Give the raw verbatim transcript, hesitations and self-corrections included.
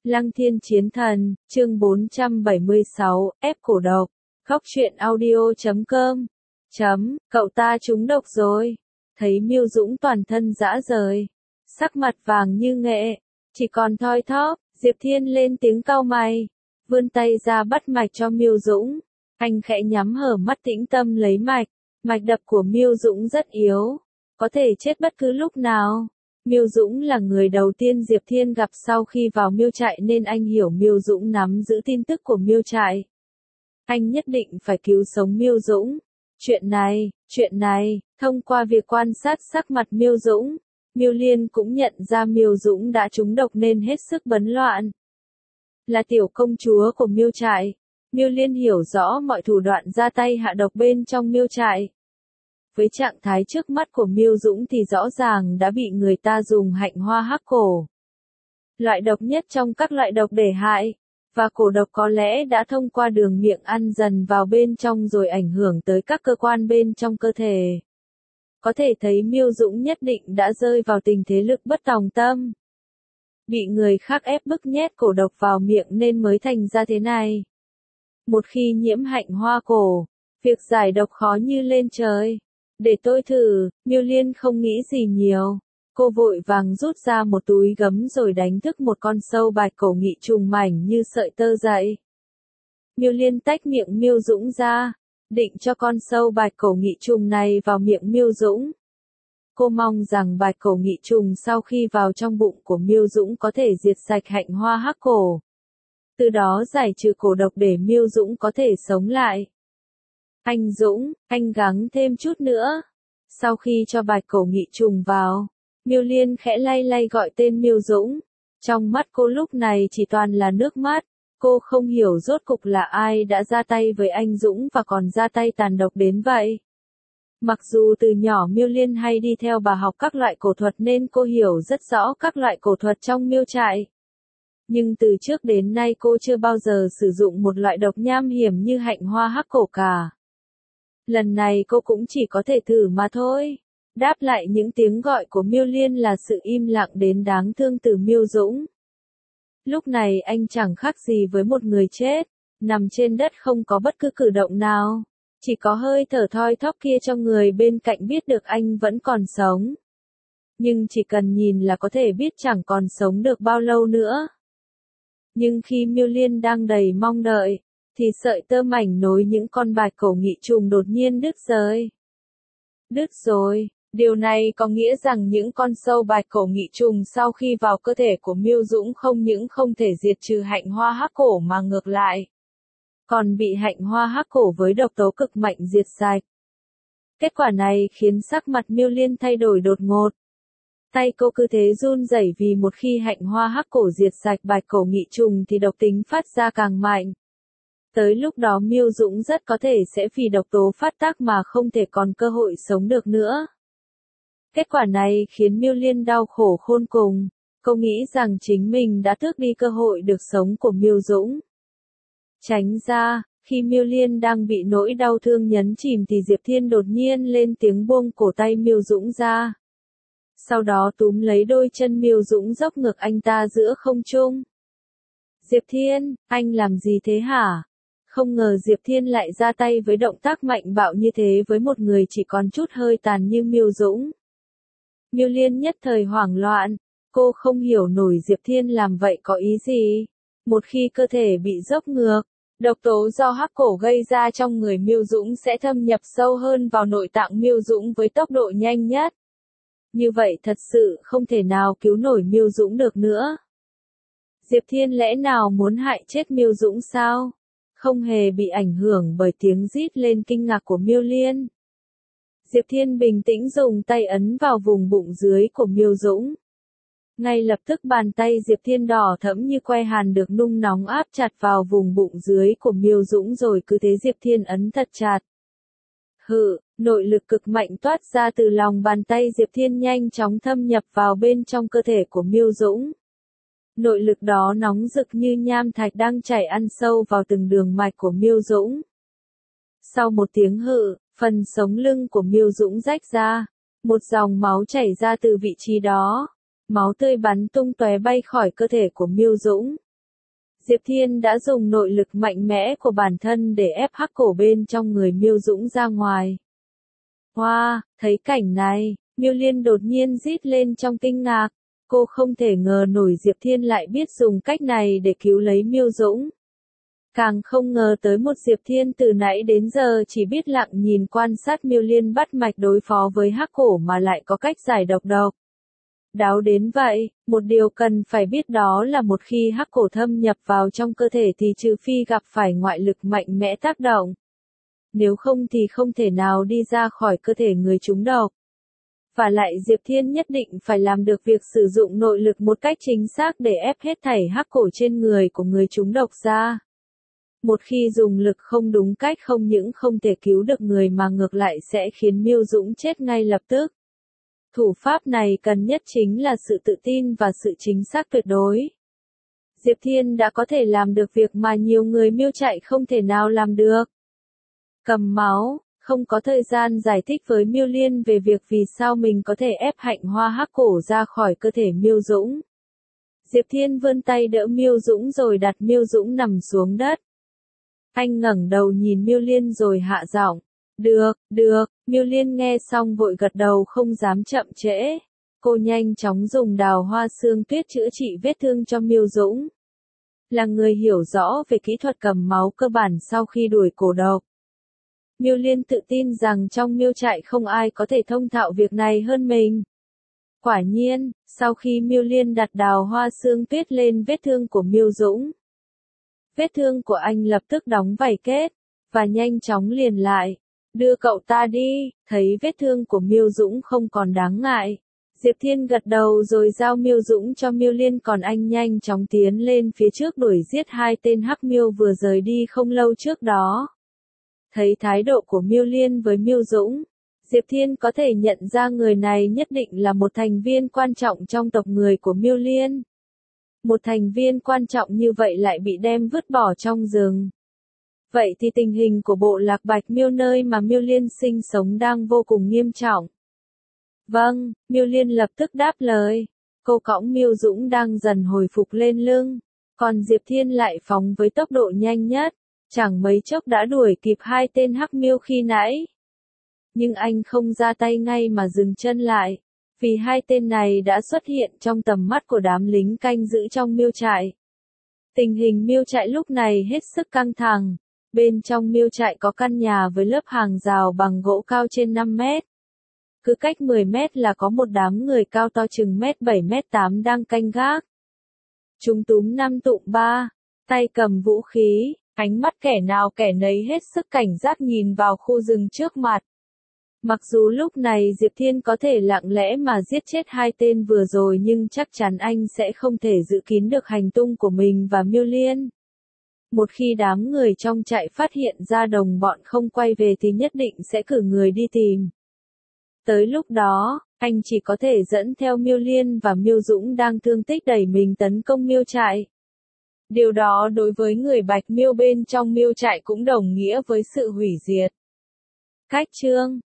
Lăng Thiên Chiến Thần, chương bốn trăm bảy mươi sáu, ép cổ độc. Khóc truyện audio chấm com. Chấm, cậu ta trúng độc rồi. Thấy Miêu Dũng toàn thân rã rời. Sắc mặt vàng như nghệ. Chỉ còn thoi thóp, Diệp Thiên lên tiếng cau mày. Vươn tay ra bắt mạch cho Miêu Dũng. Anh khẽ nhắm hở mắt tĩnh tâm lấy mạch. Mạch đập của Miêu Dũng rất yếu. Có thể chết bất cứ lúc nào. Miêu Dũng là người đầu tiên Diệp Thiên gặp sau khi vào Miêu trại nên anh hiểu Miêu Dũng nắm giữ tin tức của Miêu trại. Anh nhất định phải cứu sống Miêu Dũng. Chuyện này, chuyện này, thông qua việc quan sát sắc mặt Miêu Dũng, Miêu Liên cũng nhận ra Miêu Dũng đã trúng độc nên hết sức bấn loạn. Là tiểu công chúa của Miêu trại, Miêu Liên hiểu rõ mọi thủ đoạn ra tay hạ độc bên trong Miêu trại. Với trạng thái trước mắt của Miêu Dũng thì rõ ràng đã bị người ta dùng hạnh hoa hắc cổ. Loại độc nhất trong các loại độc để hại, và cổ độc có lẽ đã thông qua đường miệng ăn dần vào bên trong rồi ảnh hưởng tới các cơ quan bên trong cơ thể. Có thể thấy Miêu Dũng nhất định đã rơi vào tình thế lực bất tòng tâm. Bị người khác ép bức nhét cổ độc vào miệng nên mới thành ra thế này. Một khi nhiễm hạnh hoa cổ, việc giải độc khó như lên trời. Để tôi thử, Miêu Liên không nghĩ gì nhiều. Cô vội vàng rút ra một túi gấm rồi đánh thức một con sâu bạch cổ nghị trùng mảnh như sợi tơ dậy. Miêu Liên tách miệng Miêu Dũng ra, định cho con sâu bạch cổ nghị trùng này vào miệng Miêu Dũng. Cô mong rằng bạch cổ nghị trùng sau khi vào trong bụng của Miêu Dũng có thể diệt sạch hạnh hoa hắc cổ. Từ đó giải trừ cổ độc để Miêu Dũng có thể sống lại. Anh Dũng, anh gắng thêm chút nữa. Sau khi cho bạch cổ nghị trùng vào, Miêu Liên khẽ lay lay gọi tên Miêu Dũng. Trong mắt cô lúc này chỉ toàn là nước mắt. Cô không hiểu rốt cục là ai đã ra tay với anh Dũng và còn ra tay tàn độc đến vậy. Mặc dù từ nhỏ Miêu Liên hay đi theo bà học các loại cổ thuật nên cô hiểu rất rõ các loại cổ thuật trong Miêu trại. Nhưng từ trước đến nay cô chưa bao giờ sử dụng một loại độc nham hiểm như hạnh hoa hắc cổ cả. Lần này cô cũng chỉ có thể thử mà thôi. Đáp lại những tiếng gọi của Miêu Liên là sự im lặng đến đáng thương từ Miêu Dũng. Lúc này anh chẳng khác gì với một người chết, nằm trên đất không có bất cứ cử động nào. Chỉ có hơi thở thoi thóp kia cho người bên cạnh biết được anh vẫn còn sống. Nhưng chỉ cần nhìn là có thể biết chẳng còn sống được bao lâu nữa. Nhưng khi Miêu Liên đang đầy mong đợi, thì sợi tơ mảnh nối những con bạch cổ nghị trùng đột nhiên đứt rời. Đứt rồi, điều này có nghĩa rằng những con sâu bạch cổ nghị trùng sau khi vào cơ thể của Miêu Dũng không những không thể diệt trừ hạnh hoa hắc cổ mà ngược lại, còn bị hạnh hoa hắc cổ với độc tố cực mạnh diệt sạch. Kết quả này khiến sắc mặt Miêu Liên thay đổi đột ngột. Tay cô cứ thế run rẩy vì một khi hạnh hoa hắc cổ diệt sạch bạch cổ nghị trùng thì độc tính phát ra càng mạnh. Tới lúc đó Miêu Dũng rất có thể sẽ vì độc tố phát tác mà không thể còn cơ hội sống được nữa. Kết quả này khiến Miêu Liên đau khổ khôn cùng. Cô nghĩ rằng chính mình đã tước đi cơ hội được sống của Miêu Dũng. Tránh ra, khi Miêu Liên đang bị nỗi đau thương nhấn chìm thì Diệp Thiên đột nhiên lên tiếng buông cổ tay Miêu Dũng ra. Sau đó túm lấy đôi chân Miêu Dũng dốc ngược anh ta giữa không trung. Diệp Thiên, anh làm gì thế hả? Không ngờ Diệp Thiên lại ra tay với động tác mạnh bạo như thế với một người chỉ còn chút hơi tàn như Miêu Dũng. Miêu Liên nhất thời hoảng loạn, cô không hiểu nổi Diệp Thiên làm vậy có ý gì. Một khi cơ thể bị dốc ngược, độc tố do hắc cổ gây ra trong người Miêu Dũng sẽ thâm nhập sâu hơn vào nội tạng Miêu Dũng với tốc độ nhanh nhất. Như vậy thật sự không thể nào cứu nổi Miêu Dũng được nữa. Diệp Thiên lẽ nào muốn hại chết Miêu Dũng sao? Không hề bị ảnh hưởng bởi tiếng rít lên kinh ngạc của Miêu Liên. Diệp Thiên bình tĩnh dùng tay ấn vào vùng bụng dưới của Miêu Dũng. Ngay lập tức bàn tay Diệp Thiên đỏ thẫm như que hàn được nung nóng áp chặt vào vùng bụng dưới của Miêu Dũng rồi cứ thế Diệp Thiên ấn thật chặt. Hự, nội lực cực mạnh toát ra từ lòng bàn tay Diệp Thiên nhanh chóng thâm nhập vào bên trong cơ thể của Miêu Dũng. Nội lực đó nóng rực như nham thạch đang chảy ăn sâu vào từng đường mạch của Miêu Dũng. Sau một tiếng hự, phần sống lưng của Miêu Dũng rách ra, một dòng máu chảy ra từ vị trí đó. Máu tươi bắn tung tóe bay khỏi cơ thể của Miêu Dũng. Diệp Thiên đã dùng nội lực mạnh mẽ của bản thân để ép hắc cổ bên trong người Miêu Dũng ra ngoài. Hoa, wow, thấy cảnh này, Miêu Liên đột nhiên rít lên trong kinh ngạc. Cô không thể ngờ nổi Diệp Thiên lại biết dùng cách này để cứu lấy Miêu Dũng. Càng không ngờ tới một Diệp Thiên từ nãy đến giờ chỉ biết lặng nhìn quan sát Miêu Liên bắt mạch đối phó với hắc cổ mà lại có cách giải độc độc. Đáo đến vậy, một điều cần phải biết đó là một khi hắc cổ thâm nhập vào trong cơ thể thì trừ phi gặp phải ngoại lực mạnh mẽ tác động. Nếu không thì không thể nào đi ra khỏi cơ thể người trúng độc. Và lại Diệp Thiên nhất định phải làm được việc sử dụng nội lực một cách chính xác để ép hết thảy hắc cổ trên người của người trúng độc ra. Một khi dùng lực không đúng cách không những không thể cứu được người mà ngược lại sẽ khiến Miêu Dũng chết ngay lập tức. Thủ pháp này cần nhất chính là sự tự tin và sự chính xác tuyệt đối. Diệp Thiên đã có thể làm được việc mà nhiều người Miêu Trại không thể nào làm được. Cầm máu, không có thời gian giải thích với Miêu Liên về việc vì sao mình có thể ép hạnh hoa hắc cổ ra khỏi cơ thể Miêu Dũng. Diệp Thiên vươn tay đỡ Miêu Dũng rồi đặt Miêu Dũng nằm xuống đất. Anh ngẩng đầu nhìn Miêu Liên rồi hạ giọng. Được, được, Miêu Liên nghe xong vội gật đầu không dám chậm trễ. Cô nhanh chóng dùng đào hoa xương tuyết chữa trị vết thương cho Miêu Dũng. Là người hiểu rõ về kỹ thuật cầm máu cơ bản sau khi đuổi cổ độc. Miêu Liên tự tin rằng trong Miêu Trại không ai có thể thông thạo việc này hơn mình. Quả nhiên, sau khi Miêu Liên đặt đào hoa xương tuyết lên vết thương của Miêu Dũng, vết thương của anh lập tức đóng vảy kết, và nhanh chóng liền lại. Đưa cậu ta đi, thấy vết thương của Miêu Dũng không còn đáng ngại. Diệp Thiên gật đầu rồi giao Miêu Dũng cho Miêu Liên còn anh nhanh chóng tiến lên phía trước đuổi giết hai tên hắc miêu vừa rời đi không lâu trước đó. Thấy thái độ của Miêu Liên với Miêu Dũng, Diệp Thiên có thể nhận ra người này nhất định là một thành viên quan trọng trong tộc người của Miêu Liên. Một thành viên quan trọng như vậy lại bị đem vứt bỏ trong rừng. Vậy thì tình hình của bộ lạc Bạch Miêu nơi mà Miêu Liên sinh sống đang vô cùng nghiêm trọng. Vâng, Miêu Liên lập tức đáp lời. Cô cõng Miêu Dũng đang dần hồi phục lên lưng, còn Diệp Thiên lại phóng với tốc độ nhanh nhất, chẳng mấy chốc đã đuổi kịp hai tên hắc miêu khi nãy. Nhưng anh không ra tay ngay mà dừng chân lại, vì hai tên này đã xuất hiện trong tầm mắt của đám lính canh giữ trong Miêu Trại. Tình hình Miêu Trại lúc này hết sức căng thẳng. Bên trong Miêu Trại có căn nhà với lớp hàng rào bằng gỗ cao trên năm mét. Cứ cách mười mét là có một đám người cao to chừng mét bảy mét tám đang canh gác. Chúng túm năm tụm ba, tay cầm vũ khí, ánh mắt kẻ nào kẻ nấy hết sức cảnh giác nhìn vào khu rừng trước mặt. Mặc dù lúc này Diệp Thiên có thể lặng lẽ mà giết chết hai tên vừa rồi nhưng chắc chắn anh sẽ không thể dự kín được hành tung của mình và Miêu Liên. Một khi đám người trong trại phát hiện ra đồng bọn không quay về thì nhất định sẽ cử người đi tìm. Tới lúc đó, anh chỉ có thể dẫn theo Miêu Liên và Miêu Dũng đang thương tích đẩy mình tấn công Miêu Trại. Điều đó đối với người Bạch Miêu bên trong Miêu Trại cũng đồng nghĩa với sự hủy diệt. Cách chương